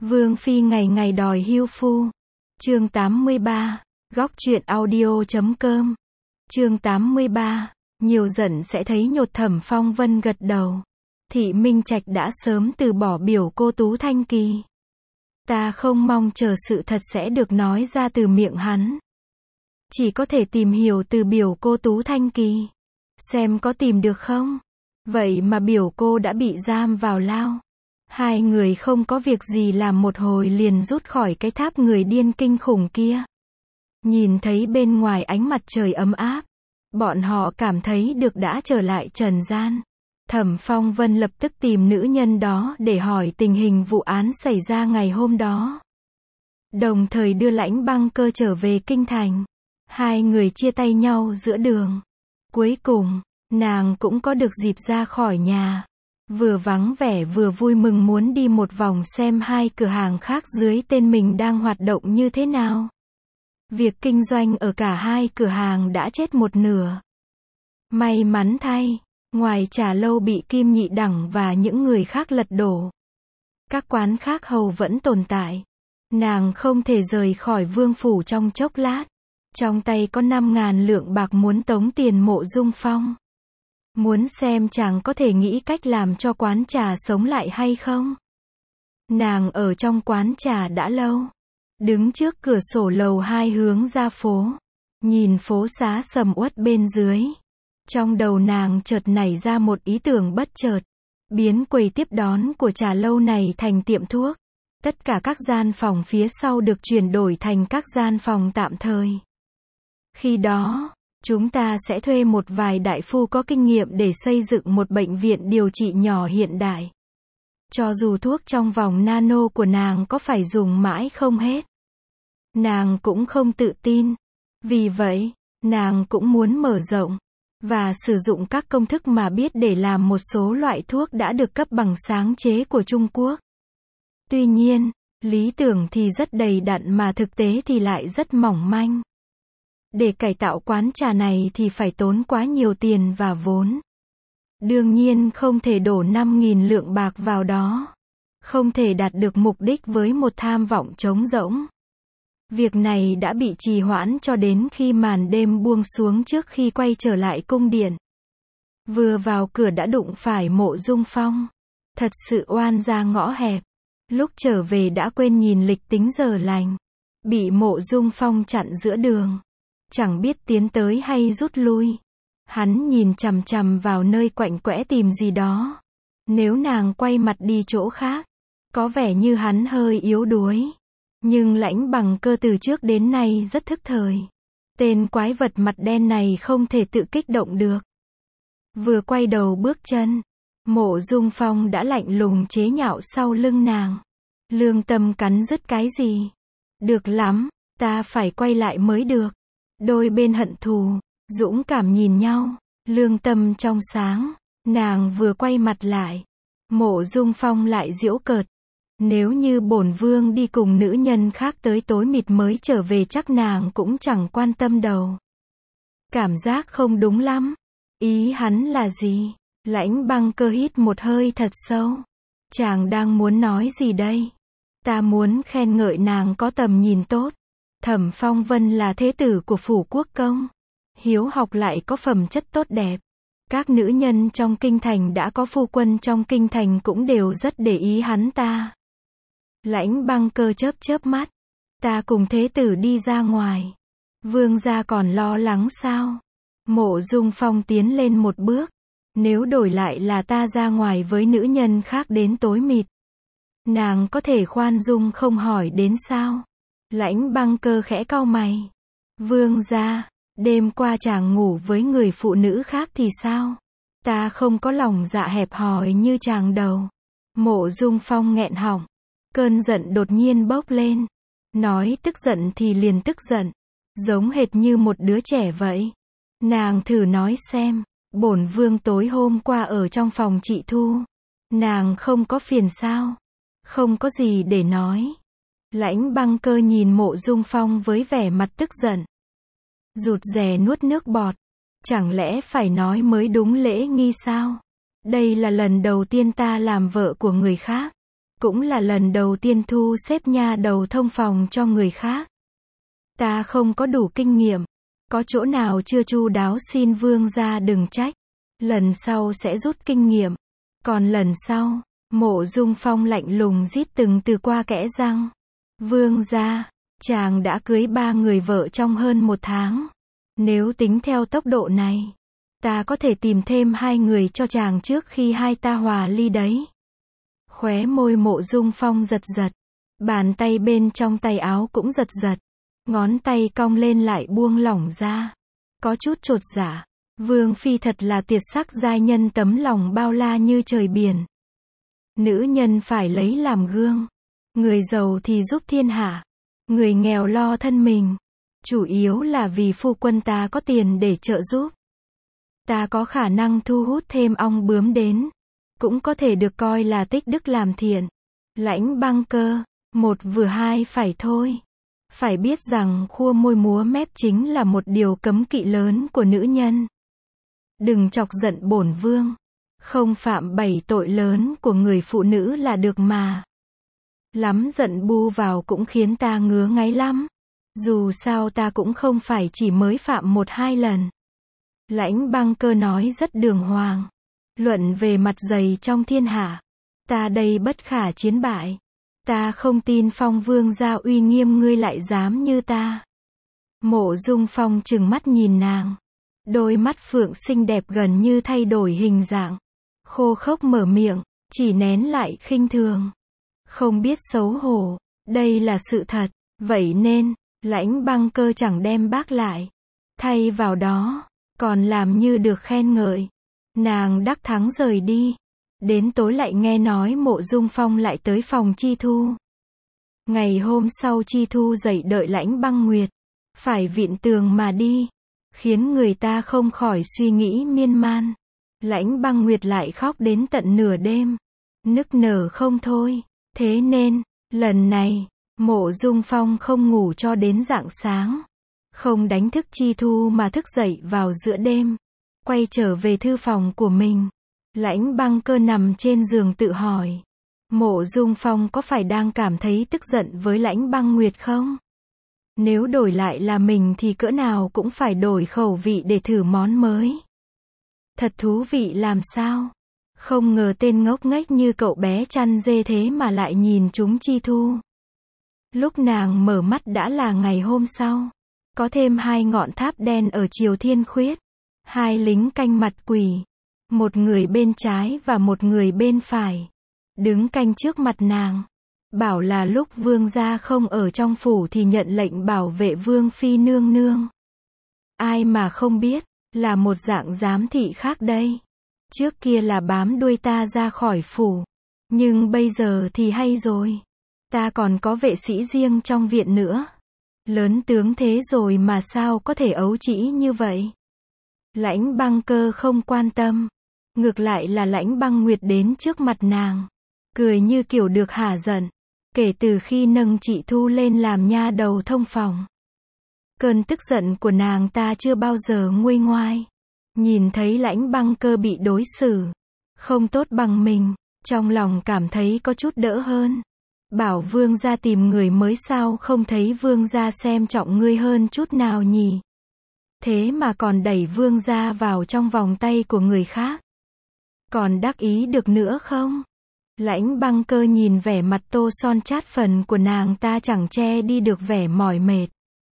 Vương phi ngày ngày đòi hưu phu. Chương 83, góc truyện audio.com. Chương 83, nhiều giận sẽ thấy nhột. Thẩm Phong Vân gật đầu. Thị Minh Trạch đã sớm từ bỏ biểu cô Tú Thanh Kỳ. Ta không mong chờ sự thật sẽ được nói ra từ miệng hắn. Chỉ có thể tìm hiểu từ biểu cô Tú Thanh Kỳ. Xem có tìm được không? Vậy mà biểu cô đã bị giam vào lao. Hai người không có việc gì làm một hồi liền rút khỏi cái tháp người điên kinh khủng kia. Nhìn thấy bên ngoài ánh mặt trời ấm áp, bọn họ cảm thấy được đã trở lại trần gian. Thẩm Phong Vân lập tức tìm nữ nhân đó để hỏi tình hình vụ án xảy ra ngày hôm đó. Đồng thời đưa Lãnh Băng Cơ trở về kinh thành. Hai người chia tay nhau giữa đường. Cuối cùng, nàng cũng có được dịp ra khỏi nhà. Vừa vắng vẻ vừa vui mừng muốn đi một vòng xem hai cửa hàng khác dưới tên mình đang hoạt động như thế nào. Việc kinh doanh ở cả hai cửa hàng đã chết một nửa. May mắn thay, ngoài trà lâu bị Kim Nhị Đẳng và những người khác lật đổ, các quán khác hầu vẫn tồn tại. Nàng không thể rời khỏi vương phủ trong chốc lát. Trong tay có 5.000 lượng bạc muốn tống tiền Mộ Dung Phong. Muốn xem chàng có thể nghĩ cách làm cho quán trà sống lại hay không. Nàng ở trong quán trà đã lâu. Đứng trước cửa sổ lầu 2 hướng ra phố. Nhìn phố xá sầm uất bên dưới. Trong đầu nàng chợt nảy ra một ý tưởng bất chợt. Biến quầy tiếp đón của trà lâu này thành tiệm thuốc. Tất cả các gian phòng phía sau được chuyển đổi thành các gian phòng tạm thời. Khi đó, chúng ta sẽ thuê một vài đại phu có kinh nghiệm để xây dựng một bệnh viện điều trị nhỏ hiện đại. Cho dù thuốc trong vòng nano của nàng có phải dùng mãi không hết, nàng cũng không tự tin. Vì vậy, nàng cũng muốn mở rộng và sử dụng các công thức mà biết để làm một số loại thuốc đã được cấp bằng sáng chế của Trung Quốc. Tuy nhiên, lý tưởng thì rất đầy đặn mà thực tế thì lại rất mỏng manh. Để cải tạo quán trà này thì phải tốn quá nhiều tiền và vốn. Đương nhiên không thể đổ 5.000 lượng bạc vào đó. Không thể đạt được mục đích với một tham vọng trống rỗng. Việc này đã bị trì hoãn cho đến khi màn đêm buông xuống trước khi quay trở lại cung điện. Vừa vào cửa đã đụng phải Mộ Dung Phong. Thật sự oan ra ngõ hẹp. Lúc trở về đã quên nhìn lịch tính giờ lành. Bị Mộ Dung Phong chặn giữa đường. Chẳng biết tiến tới hay rút lui. Hắn nhìn chằm chằm vào nơi quạnh quẽ tìm gì đó. Nếu nàng quay mặt đi chỗ khác, có vẻ như hắn hơi yếu đuối. Nhưng Lãnh Bằng Cơ từ trước đến nay rất thức thời. Tên quái vật mặt đen này không thể tự kích động được. Vừa quay đầu bước chân, Mộ Dung Phong đã lạnh lùng chế nhạo sau lưng nàng. Lương tâm cắn rứt cái gì? Được lắm, ta phải quay lại mới được. Đôi bên hận thù, dũng cảm nhìn nhau, lương tâm trong sáng. Nàng vừa quay mặt lại, Mộ Dung Phong lại giễu cợt. Nếu như bổn vương đi cùng nữ nhân khác tới tối mịt mới trở về chắc nàng cũng chẳng quan tâm đâu. Cảm giác không đúng lắm. Ý hắn là gì? Lãnh Băng Cơ hít một hơi thật sâu. Chàng đang muốn nói gì đây? Ta muốn khen ngợi nàng có tầm nhìn tốt. Thẩm Phong Vân là thế tử của phủ quốc công. Hiếu học lại có phẩm chất tốt đẹp. Các nữ nhân trong kinh thành đã có phu quân trong kinh thành cũng đều rất để ý hắn ta. Lãnh Băng Cơ chớp chớp mắt. Ta cùng thế tử đi ra ngoài. Vương gia còn lo lắng sao? Mộ Dung Phong tiến lên một bước. Nếu đổi lại là ta ra ngoài với nữ nhân khác đến tối mịt, nàng có thể khoan dung không hỏi đến sao? Lãnh Băng Cơ khẽ cau mày. Vương gia, đêm qua chàng ngủ với người phụ nữ khác thì sao? Ta không có lòng dạ hẹp hòi như chàng đâu. Mộ Dung Phong nghẹn họng. Cơn giận đột nhiên bốc lên. Nói tức giận thì liền tức giận. Giống hệt như một đứa trẻ vậy. Nàng thử nói xem. Bổn vương tối hôm qua ở trong phòng chị Thu. Nàng không có phiền sao? Không có gì để nói. Lãnh Băng Cơ nhìn Mộ Dung Phong với vẻ mặt tức giận. Rụt rè nuốt nước bọt. Chẳng lẽ phải nói mới đúng lễ nghi sao? Đây là lần đầu tiên ta làm vợ của người khác. cũng là lần đầu tiên thu xếp nha đầu thông phòng cho người khác. Ta không có đủ kinh nghiệm, có chỗ nào chưa chu đáo xin vương gia đừng trách, lần sau sẽ rút kinh nghiệm. Còn lần sau, Mộ Dung Phong lạnh lùng rít từng từ qua kẽ răng. Vương gia, chàng đã cưới 3 người vợ trong hơn 1 tháng. Nếu tính theo tốc độ này, ta có thể tìm thêm 2 người cho chàng trước khi hai ta hòa ly đấy. Khóe môi Mộ Dung Phong giật giật, bàn tay bên trong tay áo cũng giật giật, ngón tay cong lên lại buông lỏng ra. Có chút chột dạ, Vương phi thật là tuyệt sắc giai nhân, tấm lòng bao la như trời biển. Nữ nhân phải lấy làm gương, người giàu thì giúp thiên hạ, người nghèo lo thân mình. Chủ yếu là vì phu quân ta có tiền để trợ giúp. Ta có khả năng thu hút thêm ong bướm đến, cũng có thể được coi là tích đức làm thiện. Lãnh Băng Cơ, một vừa hai phải thôi. Phải biết rằng khua môi múa mép chính là một điều cấm kỵ lớn của nữ nhân. Đừng chọc giận bổn vương, không phạm 7 tội lớn của người phụ nữ là được mà. Lắm giận bu vào cũng khiến ta ngứa ngáy lắm. Dù sao ta cũng không phải chỉ mới phạm 1-2 lần. Lãnh Băng Cơ nói rất đường hoàng. Luận về mặt dày trong thiên hạ, ta đây bất khả chiến bại. Ta không tin Phong vương gia uy nghiêm ngươi lại dám như ta. Mộ Dung Phong trừng mắt nhìn nàng. Đôi mắt phượng xinh đẹp gần như thay đổi hình dạng. Khô khốc mở miệng, chỉ nén lại khinh thường. Không biết xấu hổ, đây là sự thật. Vậy nên, Lãnh Băng Cơ chẳng đem bác lại. Thay vào đó, còn làm như được khen ngợi. Nàng đắc thắng rời đi. Đến tối lại nghe nói Mộ Dung Phong lại tới phòng Chi Thu. Ngày hôm sau Chi Thu dậy đợi Lãnh Băng Nguyệt. Phải vịn tường mà đi. Khiến người ta không khỏi suy nghĩ miên man. Lãnh Băng Nguyệt lại khóc đến tận nửa đêm. Nức nở không thôi. Thế nên, lần này, Mộ Dung Phong không ngủ cho đến rạng sáng. Không đánh thức Chi Thu mà thức dậy vào giữa đêm. Quay trở về thư phòng của mình. Lãnh Băng Cơ nằm trên giường tự hỏi. Mộ Dung Phong có phải đang cảm thấy tức giận với Lãnh Băng Nguyệt không? Nếu đổi lại là mình thì cỡ nào cũng phải đổi khẩu vị để thử món mới. Thật thú vị làm sao? Không ngờ tên ngốc nghếch như cậu bé chăn dê thế mà lại nhìn trúng Chi Thu. Lúc nàng mở mắt đã là ngày hôm sau. Có thêm 2 ngọn tháp đen ở Triều Thiên Khuyết. 2 lính canh mặt quỷ. Một người bên trái và một người bên phải. Đứng canh trước mặt nàng. Bảo là lúc vương gia không ở trong phủ thì nhận lệnh bảo vệ vương phi nương nương. Ai mà không biết, là một dạng giám thị khác đây. Trước kia là bám đuôi ta ra khỏi phủ. Nhưng bây giờ thì hay rồi. Ta còn có vệ sĩ riêng trong viện nữa. Lớn tướng thế rồi mà sao có thể ấu trĩ như vậy? Lãnh Băng Cơ không quan tâm. Ngược lại là Lãnh Băng Nguyệt đến trước mặt nàng. Cười như kiểu được hả giận. Kể từ khi nâng chị Thu lên làm nha đầu thông phòng. Cơn tức giận của nàng ta chưa bao giờ nguôi ngoai. Nhìn thấy Lãnh Băng Cơ bị đối xử không tốt bằng mình, trong lòng cảm thấy có chút đỡ hơn. Bảo vương gia tìm người mới sao không thấy vương gia xem trọng ngươi hơn chút nào nhỉ? Thế mà còn đẩy vương gia vào trong vòng tay của người khác. Còn đắc ý được nữa không? Lãnh Băng Cơ nhìn vẻ mặt tô son chát phần của nàng ta chẳng che đi được vẻ mỏi mệt.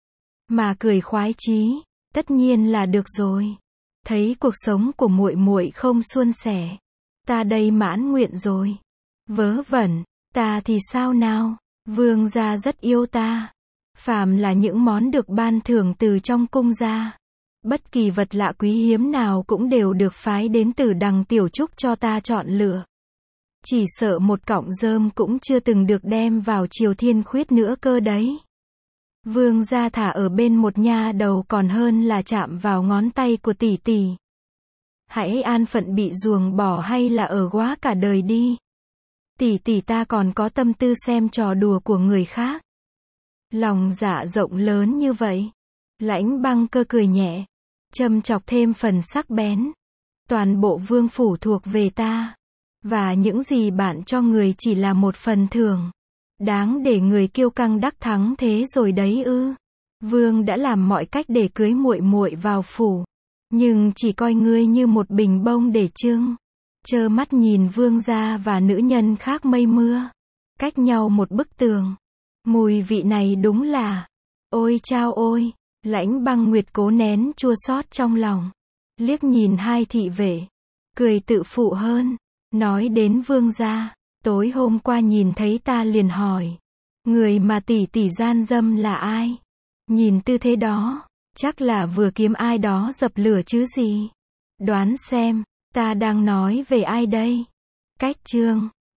Mà cười khoái chí, tất nhiên là được rồi. Thấy cuộc sống của muội muội không suôn sẻ, ta đây mãn nguyện rồi. Vớ vẩn, ta thì sao nào? Vương gia rất yêu ta. Phàm là những món được ban thưởng từ trong cung ra. Bất kỳ vật lạ quý hiếm nào cũng đều được phái đến từ Đằng Tiểu Trúc cho ta chọn lựa. Chỉ sợ một cọng rơm cũng chưa từng được đem vào Triều Thiên Khuyết nữa cơ đấy. Vương gia thả ở bên một nha đầu còn hơn là chạm vào ngón tay của tỷ tỷ. Hãy an phận bị ruồng bỏ hay là ở quá cả đời đi. Tỷ tỷ ta còn có tâm tư xem trò đùa của người khác. Lòng dạ rộng lớn như vậy. Lãnh Băng Cơ cười nhẹ, châm chọc thêm phần sắc bén. Toàn bộ vương phủ thuộc về ta. Và những gì bạn cho người chỉ là một phần thưởng. Đáng để người kiêu căng đắc thắng thế rồi đấy ư? Vương đã làm mọi cách để cưới muội muội vào phủ, nhưng chỉ coi ngươi như một bình bông để trưng. Trơ mắt nhìn vương gia và nữ nhân khác mây mưa, cách nhau một bức tường. Mùi vị này đúng là, ôi chao ôi, Lãnh Băng Nguyệt cố nén chua xót trong lòng, liếc nhìn hai thị vệ, cười tự phụ hơn, nói đến vương gia, tối hôm qua nhìn thấy ta liền hỏi, người mà tỷ tỷ gian dâm là ai? Nhìn tư thế đó, chắc là vừa kiếm ai đó dập lửa chứ gì. Đoán xem, ta đang nói về ai đây? Cách chương